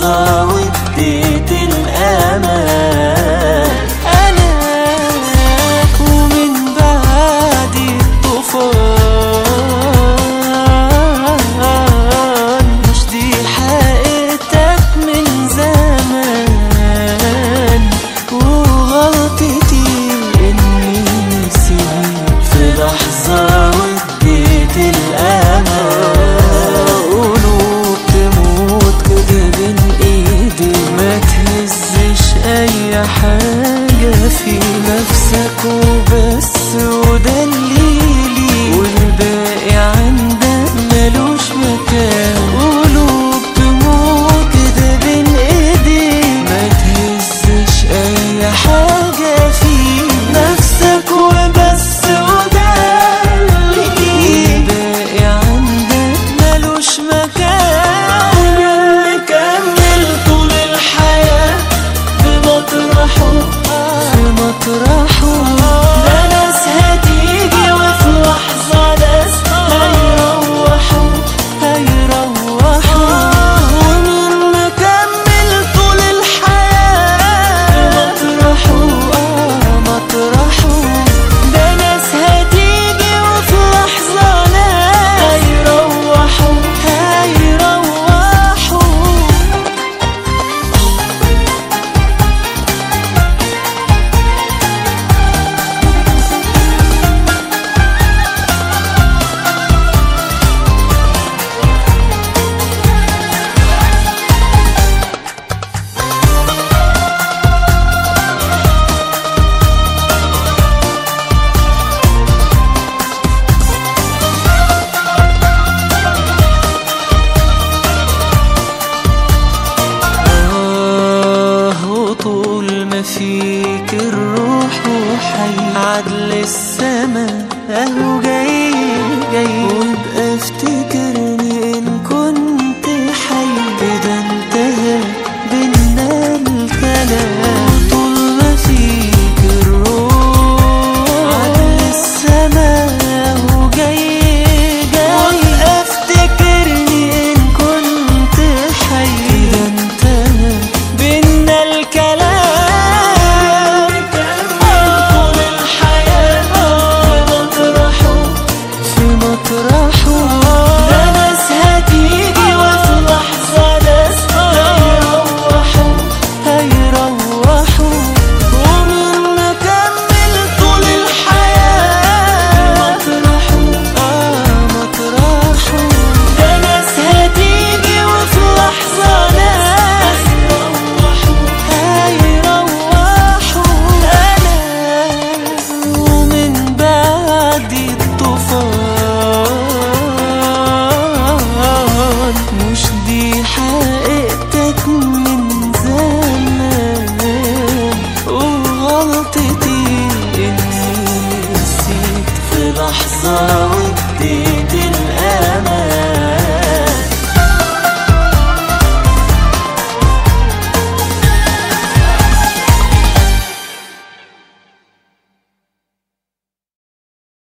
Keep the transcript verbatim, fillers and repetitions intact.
لحظة واديت الأمان. أنا ومن بعدي طوفان، مش دي حقيقتك من زمان، وغلطتي إني نسيت في لحظة واديت الأمان. قلوب تموت كده بين ايدي، ما تهزش اي حاجة في نفسك وبس ودليلي، والباقي عندك ملوش مكان. قلوب تموت كده بين ايدي، ما تهزش اي حاجة في نفسك وبس ودليلي، والباقي عندك ملوش مكان. مطرحه ده ناس هتيجي وفي لحظة ناس هيروحوا هيروحوا، ومين مكمل طول الحياة مطرحه آه مطرحه ده ناس هتيجي وفي لحظة ناس هيروحوا هيروحوا. فيك الروح وحي عدل السما اهو جاي جاي،